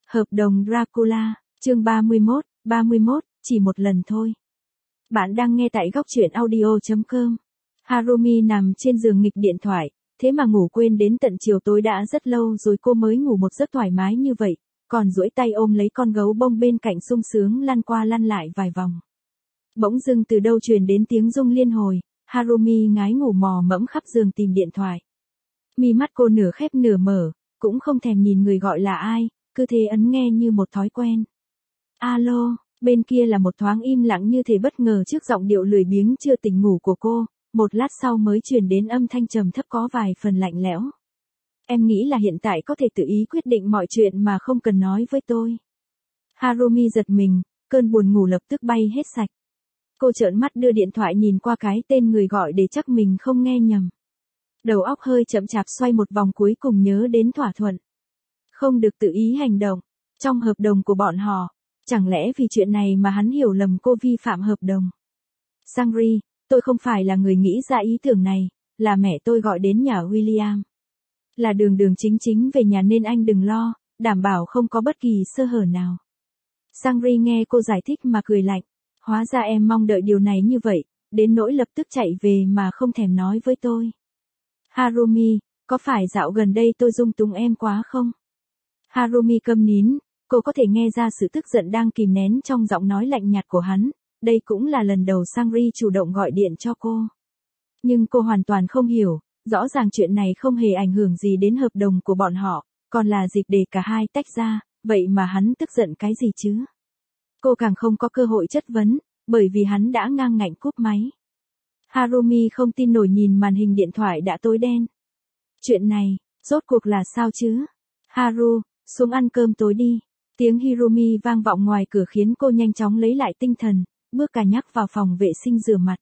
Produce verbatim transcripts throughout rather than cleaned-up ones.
Hợp đồng Dracula, chương ba mươi mốt, ba mươi mốt, chỉ một lần thôi. Bạn đang nghe tại góc truyện audio chấm com. Harumi nằm trên giường nghịch điện thoại, thế mà ngủ quên đến tận chiều tối đã rất lâu rồi cô mới ngủ một giấc thoải mái như vậy, còn duỗi tay ôm lấy con gấu bông bên cạnh sung sướng lăn qua lăn lại vài vòng. Bỗng dưng từ đâu truyền đến tiếng rung liên hồi, Harumi ngái ngủ mò mẫm khắp giường tìm điện thoại. Mi mắt cô nửa khép nửa mở, cũng không thèm nhìn người gọi là ai, cứ thế ấn nghe như một thói quen. Alo, bên kia là một thoáng im lặng như thể bất ngờ trước giọng điệu lười biếng chưa tỉnh ngủ của cô, một lát sau mới truyền đến âm thanh trầm thấp có vài phần lạnh lẽo. Em nghĩ là hiện tại có thể tự ý quyết định mọi chuyện mà không cần nói với tôi. Harumi giật mình, cơn buồn ngủ lập tức bay hết sạch. Cô trợn mắt đưa điện thoại nhìn qua cái tên người gọi để chắc mình không nghe nhầm. Đầu óc hơi chậm chạp xoay một vòng cuối cùng nhớ đến thỏa thuận. Không được tự ý hành động, trong hợp đồng của bọn họ, chẳng lẽ vì chuyện này mà hắn hiểu lầm cô vi phạm hợp đồng. Sangri, tôi không phải là người nghĩ ra ý tưởng này, là mẹ tôi gọi đến nhà William. Là đường đường chính chính về nhà nên anh đừng lo, đảm bảo không có bất kỳ sơ hở nào. Sangri nghe cô giải thích mà cười lạnh, hóa ra em mong đợi điều này như vậy, đến nỗi lập tức chạy về mà không thèm nói với tôi. Harumi, có phải dạo gần đây tôi dung túng em quá không? Harumi câm nín, cô có thể nghe ra sự tức giận đang kìm nén trong giọng nói lạnh nhạt của hắn, đây cũng là lần đầu Sangri chủ động gọi điện cho cô. Nhưng cô hoàn toàn không hiểu, rõ ràng chuyện này không hề ảnh hưởng gì đến hợp đồng của bọn họ, còn là dịp để cả hai tách ra, vậy mà hắn tức giận cái gì chứ? Cô càng không có cơ hội chất vấn, bởi vì hắn đã ngang ngạnh cúp máy. Harumi không tin nổi nhìn màn hình điện thoại đã tối đen. Chuyện này, rốt cuộc là sao chứ? Haru, xuống ăn cơm tối đi. Tiếng Hirumi vang vọng ngoài cửa khiến cô nhanh chóng lấy lại tinh thần, bước cả nhắc vào phòng vệ sinh rửa mặt.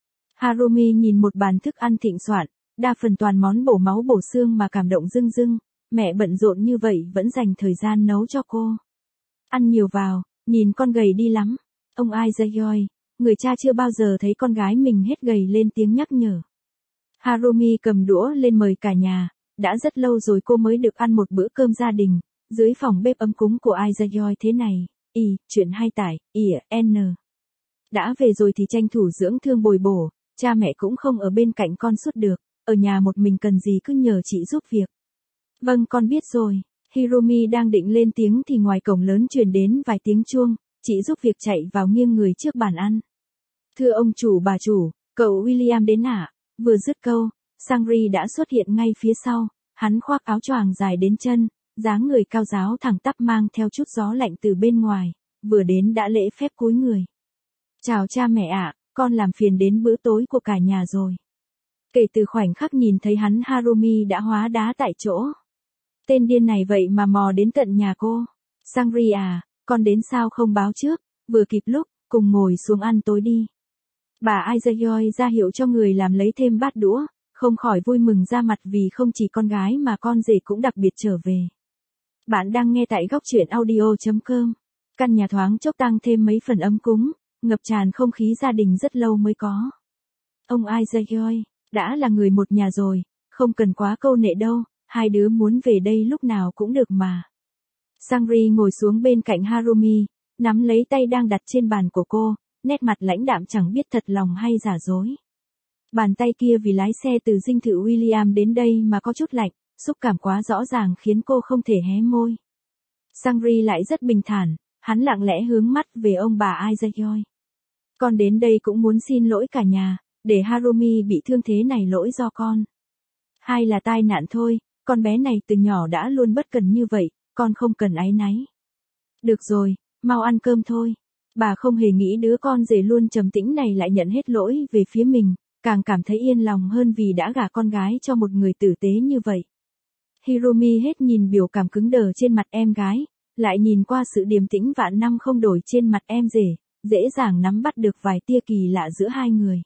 Harumi nhìn một bàn thức ăn thịnh soạn, đa phần toàn món bổ máu bổ xương mà cảm động rưng rưng, mẹ bận rộn như vậy vẫn dành thời gian nấu cho cô. Ăn nhiều vào, nhìn con gầy đi lắm. Ông Aizayoi, người cha chưa bao giờ thấy con gái mình hết gầy lên tiếng nhắc nhở. Harumi cầm đũa lên mời cả nhà, đã rất lâu rồi cô mới được ăn một bữa cơm gia đình, dưới phòng bếp ấm cúng của Aizayoi thế này, y, chuyện hay tải, y, n. Đã về rồi thì tranh thủ dưỡng thương bồi bổ, cha mẹ cũng không ở bên cạnh con suốt được, ở nhà một mình cần gì cứ nhờ chị giúp việc. Vâng con biết rồi, Hirumi đang định lên tiếng thì ngoài cổng lớn truyền đến vài tiếng chuông, chị giúp việc chạy vào nghiêng người trước bàn ăn. Thưa ông chủ bà chủ, cậu William đến ạ. Vừa dứt câu, Sangri đã xuất hiện ngay phía sau, hắn khoác áo choàng dài đến chân, dáng người cao ráo thẳng tắp mang theo chút gió lạnh từ bên ngoài, vừa đến đã lễ phép cúi người. Chào cha mẹ ạ, con làm phiền đến bữa tối của cả nhà rồi. Kể từ khoảnh khắc nhìn thấy hắn Harumi đã hóa đá tại chỗ. Tên điên này vậy mà mò đến tận nhà cô. Sangri à, con đến sao không báo trước, vừa kịp lúc, cùng ngồi xuống ăn tối đi. Bà Aizayoi ra hiệu cho người làm lấy thêm bát đũa, không khỏi vui mừng ra mặt vì không chỉ con gái mà con rể cũng đặc biệt trở về. Bạn đang nghe tại góc truyện audio chấm com. Căn nhà thoáng chốc tăng thêm mấy phần ấm cúng, ngập tràn không khí gia đình rất lâu mới có. Ông Aizayoi, đã là người một nhà rồi, không cần quá câu nệ đâu, hai đứa muốn về đây lúc nào cũng được mà. Sangri ngồi xuống bên cạnh Harumi, nắm lấy tay đang đặt trên bàn của cô, nét mặt lãnh đạm chẳng biết thật lòng hay giả dối. Bàn tay kia vì lái xe từ dinh thự William đến đây mà có chút lạnh, xúc cảm quá rõ ràng khiến cô không thể hé môi. Sangri lại rất bình thản, hắn lặng lẽ hướng mắt về ông bà Aizayoi. Con đến đây cũng muốn xin lỗi cả nhà, để Harumi bị thương thế này lỗi do con. Hay là tai nạn thôi, con bé này từ nhỏ đã luôn bất cần như vậy, con không cần áy náy. Được rồi, mau ăn cơm thôi. Bà không hề nghĩ đứa con rể luôn trầm tĩnh này lại nhận hết lỗi về phía mình, càng cảm thấy yên lòng hơn vì đã gả con gái cho một người tử tế như vậy. Hirumi hết nhìn biểu cảm cứng đờ trên mặt em gái, lại nhìn qua sự điềm tĩnh vạn năm không đổi trên mặt em rể, dễ dàng nắm bắt được vài tia kỳ lạ giữa hai người.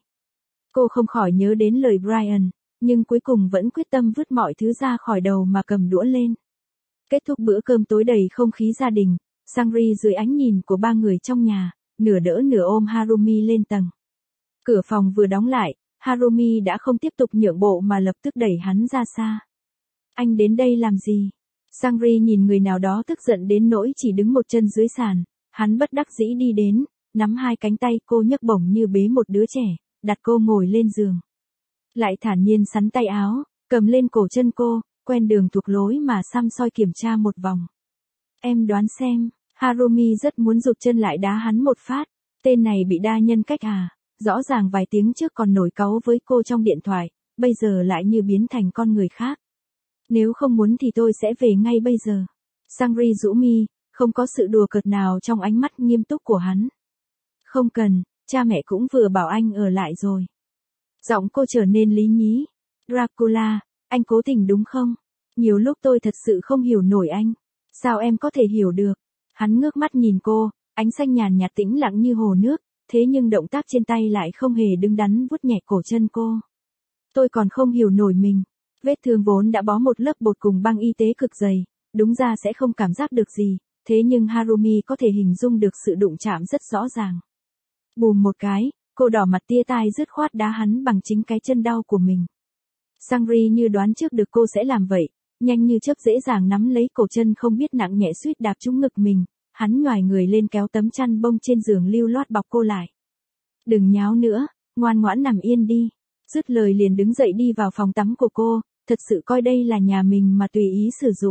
Cô không khỏi nhớ đến lời Brian, nhưng cuối cùng vẫn quyết tâm vứt mọi thứ ra khỏi đầu mà cầm đũa lên. Kết thúc bữa cơm tối đầy không khí gia đình, Sangri dưới ánh nhìn của ba người trong nhà, nửa đỡ nửa ôm Harumi lên tầng. Cửa phòng vừa đóng lại, Harumi đã không tiếp tục nhượng bộ mà lập tức đẩy hắn ra xa. Anh đến đây làm gì? Sangri nhìn người nào đó tức giận đến nỗi chỉ đứng một chân dưới sàn, hắn bất đắc dĩ đi đến, nắm hai cánh tay cô nhấc bổng như bế một đứa trẻ, đặt cô ngồi lên giường. Lại thản nhiên sắn tay áo, cầm lên cổ chân cô, quen đường thuộc lối mà xăm soi kiểm tra một vòng. Em đoán xem, Harumi rất muốn giục chân lại đá hắn một phát, tên này bị đa nhân cách à, rõ ràng vài tiếng trước còn nổi cáu với cô trong điện thoại, bây giờ lại như biến thành con người khác. Nếu không muốn thì tôi sẽ về ngay bây giờ. Sangri rũ mi, không có sự đùa cợt nào trong ánh mắt nghiêm túc của hắn. Không cần, cha mẹ cũng vừa bảo anh ở lại rồi. Giọng cô trở nên lý nhí. Dracula, anh cố tình đúng không? Nhiều lúc tôi thật sự không hiểu nổi anh. Sao em có thể hiểu được? Hắn ngước mắt nhìn cô, ánh xanh nhàn nhạt tĩnh lặng như hồ nước, thế nhưng động tác trên tay lại không hề đứng đắn vuốt nhẹ cổ chân cô. Tôi còn không hiểu nổi mình. Vết thương vốn đã bó một lớp bột cùng băng y tế cực dày, đúng ra sẽ không cảm giác được gì, thế nhưng Harumi có thể hình dung được sự đụng chạm rất rõ ràng. Bùm một cái, cô đỏ mặt tia tai dứt khoát đá hắn bằng chính cái chân đau của mình. Sangri như đoán trước được cô sẽ làm vậy, nhanh như chớp dễ dàng nắm lấy cổ chân không biết nặng nhẹ suýt đạp trúng ngực mình, hắn nhoài người lên kéo tấm chăn bông trên giường lưu loát bọc cô lại. Đừng nháo nữa, ngoan ngoãn nằm yên đi. Dứt lời liền đứng dậy đi vào phòng tắm của cô, thật sự coi đây là nhà mình mà tùy ý sử dụng.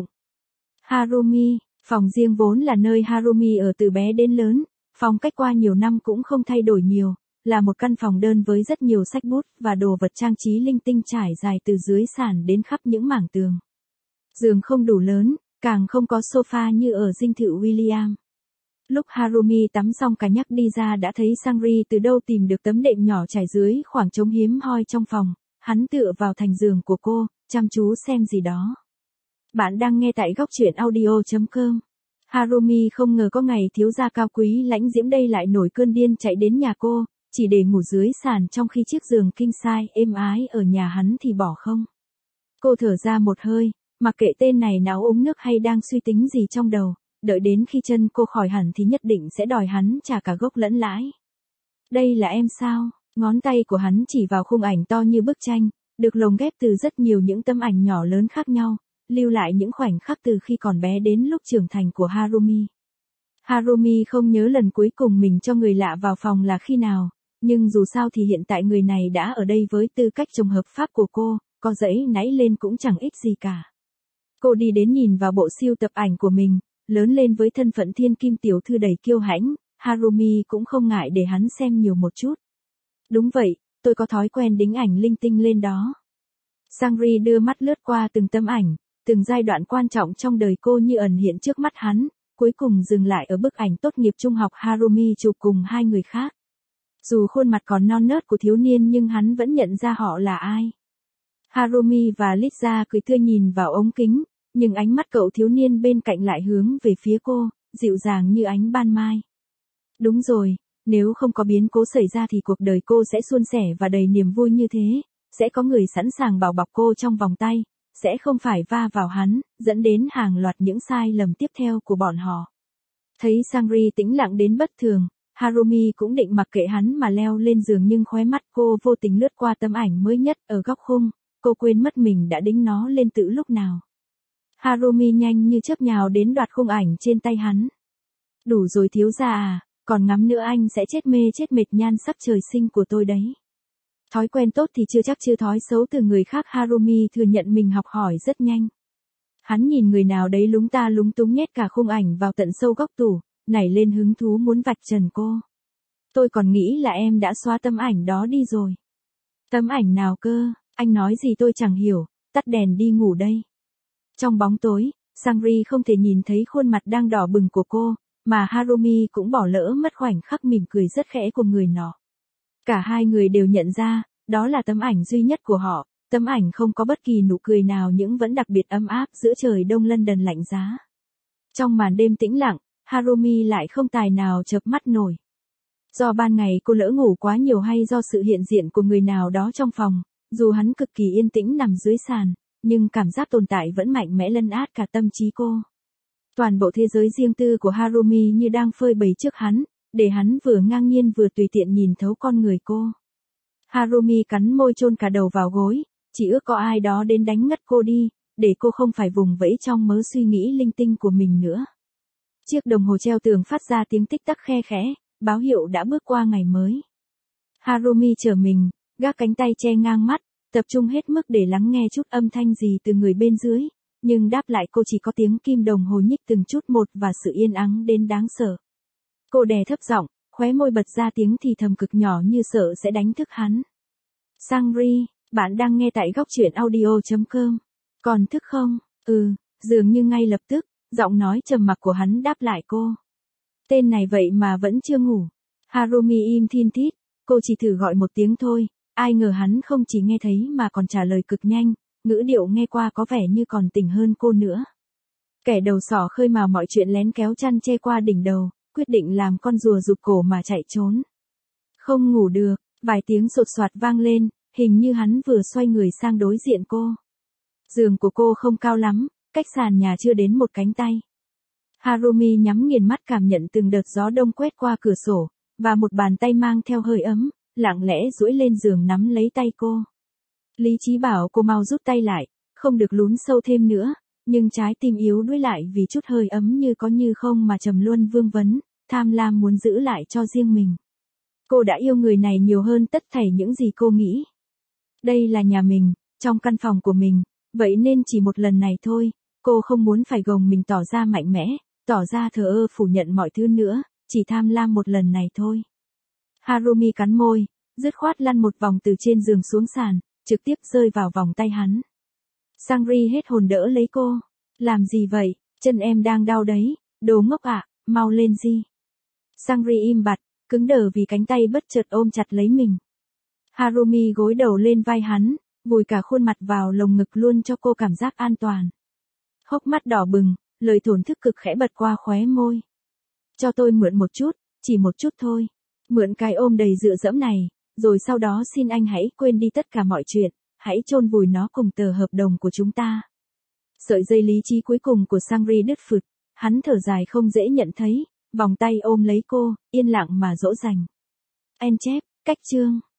Harumi, phòng riêng vốn là nơi Harumi ở từ bé đến lớn, phong cách qua nhiều năm cũng không thay đổi nhiều, là một căn phòng đơn với rất nhiều sách bút và đồ vật trang trí linh tinh trải dài từ dưới sàn đến khắp những mảng tường. Giường không đủ lớn, càng không có sofa như ở dinh thự William. Lúc Harumi tắm xong cả nhắc đi ra đã thấy Sangri từ đâu tìm được tấm đệm nhỏ trải dưới khoảng trống hiếm hoi trong phòng, hắn tựa vào thành giường của cô, chăm chú xem gì đó. Bạn đang nghe tại góc truyện audio chấm com. Harumi không ngờ có ngày thiếu gia cao quý lãnh diễm đây lại nổi cơn điên chạy đến nhà cô, chỉ để ngủ dưới sàn trong khi chiếc giường king size êm ái ở nhà hắn thì bỏ không. Cô thở ra một hơi, mặc kệ tên này náo uống nước hay đang suy tính gì trong đầu. Đợi đến khi chân cô khỏi hẳn thì nhất định sẽ đòi hắn trả cả gốc lẫn lãi. Đây là em sao? Ngón tay của hắn chỉ vào khung ảnh to như bức tranh, được lồng ghép từ rất nhiều những tấm ảnh nhỏ lớn khác nhau, lưu lại những khoảnh khắc từ khi còn bé đến lúc trưởng thành của Harumi. Harumi không nhớ lần cuối cùng mình cho người lạ vào phòng là khi nào, nhưng dù sao thì hiện tại người này đã ở đây với tư cách chồng hợp pháp của cô, có dãy nãy lên cũng chẳng ích gì cả. Cô đi đến nhìn vào bộ siêu tập ảnh của mình. Lớn lên với thân phận thiên kim tiểu thư đầy kiêu hãnh, Harumi cũng không ngại để hắn xem nhiều một chút. Đúng vậy, tôi có thói quen đính ảnh linh tinh lên đó. Sangri đưa mắt lướt qua từng tấm ảnh, từng giai đoạn quan trọng trong đời cô như ẩn hiện trước mắt hắn, cuối cùng dừng lại ở bức ảnh tốt nghiệp trung học Harumi chụp cùng hai người khác. Dù khuôn mặt còn non nớt của thiếu niên nhưng hắn vẫn nhận ra họ là ai. Harumi và Lisa cười tươi nhìn vào ống kính. Nhưng ánh mắt cậu thiếu niên bên cạnh lại hướng về phía cô, dịu dàng như ánh ban mai. Đúng rồi, nếu không có biến cố xảy ra thì cuộc đời cô sẽ suôn sẻ và đầy niềm vui như thế, sẽ có người sẵn sàng bảo bọc cô trong vòng tay, sẽ không phải va vào hắn, dẫn đến hàng loạt những sai lầm tiếp theo của bọn họ. Thấy Sangri tĩnh lặng đến bất thường, Harumi cũng định mặc kệ hắn mà leo lên giường nhưng khóe mắt cô vô tình lướt qua tấm ảnh mới nhất ở góc khung, cô quên mất mình đã đính nó lên từ lúc nào. Harumi nhanh như chớp nhào đến đoạt khung ảnh trên tay hắn. Đủ rồi thiếu gia à, còn ngắm nữa anh sẽ chết mê chết mệt nhan sắc trời sinh của tôi đấy. Thói quen tốt thì chưa chắc chứ thói xấu từ người khác. Harumi thừa nhận mình học hỏi rất nhanh. Hắn nhìn người nào đấy lúng ta lúng túng nhét cả khung ảnh vào tận sâu góc tủ, nảy lên hứng thú muốn vạch trần cô. Tôi còn nghĩ là em đã xóa tấm ảnh đó đi rồi. Tấm ảnh nào cơ, anh nói gì tôi chẳng hiểu, tắt đèn đi ngủ đây. Trong bóng tối, Sangri không thể nhìn thấy khuôn mặt đang đỏ bừng của cô, mà Harumi cũng bỏ lỡ mất khoảnh khắc mỉm cười rất khẽ của người nọ. Cả hai người đều nhận ra, đó là tấm ảnh duy nhất của họ, tấm ảnh không có bất kỳ nụ cười nào nhưng vẫn đặc biệt ấm áp giữa trời đông London lạnh giá. Trong màn đêm tĩnh lặng, Harumi lại không tài nào chợp mắt nổi. Do ban ngày cô lỡ ngủ quá nhiều hay do sự hiện diện của người nào đó trong phòng, dù hắn cực kỳ yên tĩnh nằm dưới sàn, nhưng cảm giác tồn tại vẫn mạnh mẽ lấn át cả tâm trí cô. Toàn bộ thế giới riêng tư của Harumi như đang phơi bày trước hắn, để hắn vừa ngang nhiên vừa tùy tiện nhìn thấu con người cô. Harumi cắn môi chôn cả đầu vào gối, chỉ ước có ai đó đến đánh ngất cô đi, để cô không phải vùng vẫy trong mớ suy nghĩ linh tinh của mình nữa. Chiếc đồng hồ treo tường phát ra tiếng tích tắc khe khẽ, báo hiệu đã bước qua ngày mới. Harumi trở mình, gác cánh tay che ngang mắt, tập trung hết mức để lắng nghe chút âm thanh gì từ người bên dưới, nhưng đáp lại cô chỉ có tiếng kim đồng hồ nhích từng chút một và sự yên ắng đến đáng sợ. Cô đè thấp giọng, khóe môi bật ra tiếng thì thầm cực nhỏ như sợ sẽ đánh thức hắn. Sangri, bạn đang nghe tại góc truyện audio chấm com. Còn thức không? Ừ, dường như ngay lập tức, giọng nói trầm mặc của hắn đáp lại cô. Tên này vậy mà vẫn chưa ngủ. Harumi im thin thít, cô chỉ thử gọi một tiếng thôi, ai ngờ hắn không chỉ nghe thấy mà còn trả lời cực nhanh, ngữ điệu nghe qua có vẻ như còn tỉnh hơn cô nữa. Kẻ đầu sỏ khơi mào mọi chuyện lén kéo chăn che qua đỉnh đầu, quyết định làm con rùa rụt cổ mà chạy trốn. Không ngủ được, vài tiếng sột soạt vang lên, hình như hắn vừa xoay người sang đối diện cô. Giường của cô không cao lắm, cách sàn nhà chưa đến một cánh tay. Harumi nhắm nghiền mắt cảm nhận từng đợt gió đông quét qua cửa sổ, và một bàn tay mang theo hơi ấm, lặng lẽ duỗi lên giường nắm lấy tay cô. Lý trí bảo cô mau rút tay lại, không được lún sâu thêm nữa, nhưng trái tim yếu đuối lại vì chút hơi ấm như có như không mà trầm luân vương vấn, tham lam muốn giữ lại cho riêng mình. Cô đã yêu người này nhiều hơn tất thảy những gì cô nghĩ. Đây là nhà mình, trong căn phòng của mình, vậy nên chỉ một lần này thôi, cô không muốn phải gồng mình tỏ ra mạnh mẽ, tỏ ra thờ ơ phủ nhận mọi thứ nữa, chỉ tham lam một lần này thôi. Harumi cắn môi, dứt khoát lăn một vòng từ trên giường xuống sàn, trực tiếp rơi vào vòng tay hắn. Sangri hết hồn đỡ lấy cô. Làm gì vậy, chân em đang đau đấy, đồ ngốc ạ, mau lên di. Sangri im bặt, cứng đờ vì cánh tay bất chợt ôm chặt lấy mình. Harumi gối đầu lên vai hắn, vùi cả khuôn mặt vào lồng ngực luôn cho cô cảm giác an toàn. Hốc mắt đỏ bừng, lời thổn thức cực khẽ bật qua khóe môi. Cho tôi mượn một chút, chỉ một chút thôi. Mượn cái ôm đầy dựa dẫm này, rồi sau đó xin anh hãy quên đi tất cả mọi chuyện, hãy chôn vùi nó cùng tờ hợp đồng của chúng ta. Sợi dây lý trí cuối cùng của Sangri đứt phụt, hắn thở dài không dễ nhận thấy, vòng tay ôm lấy cô, yên lặng mà dỗ dành. En chép, cách chương.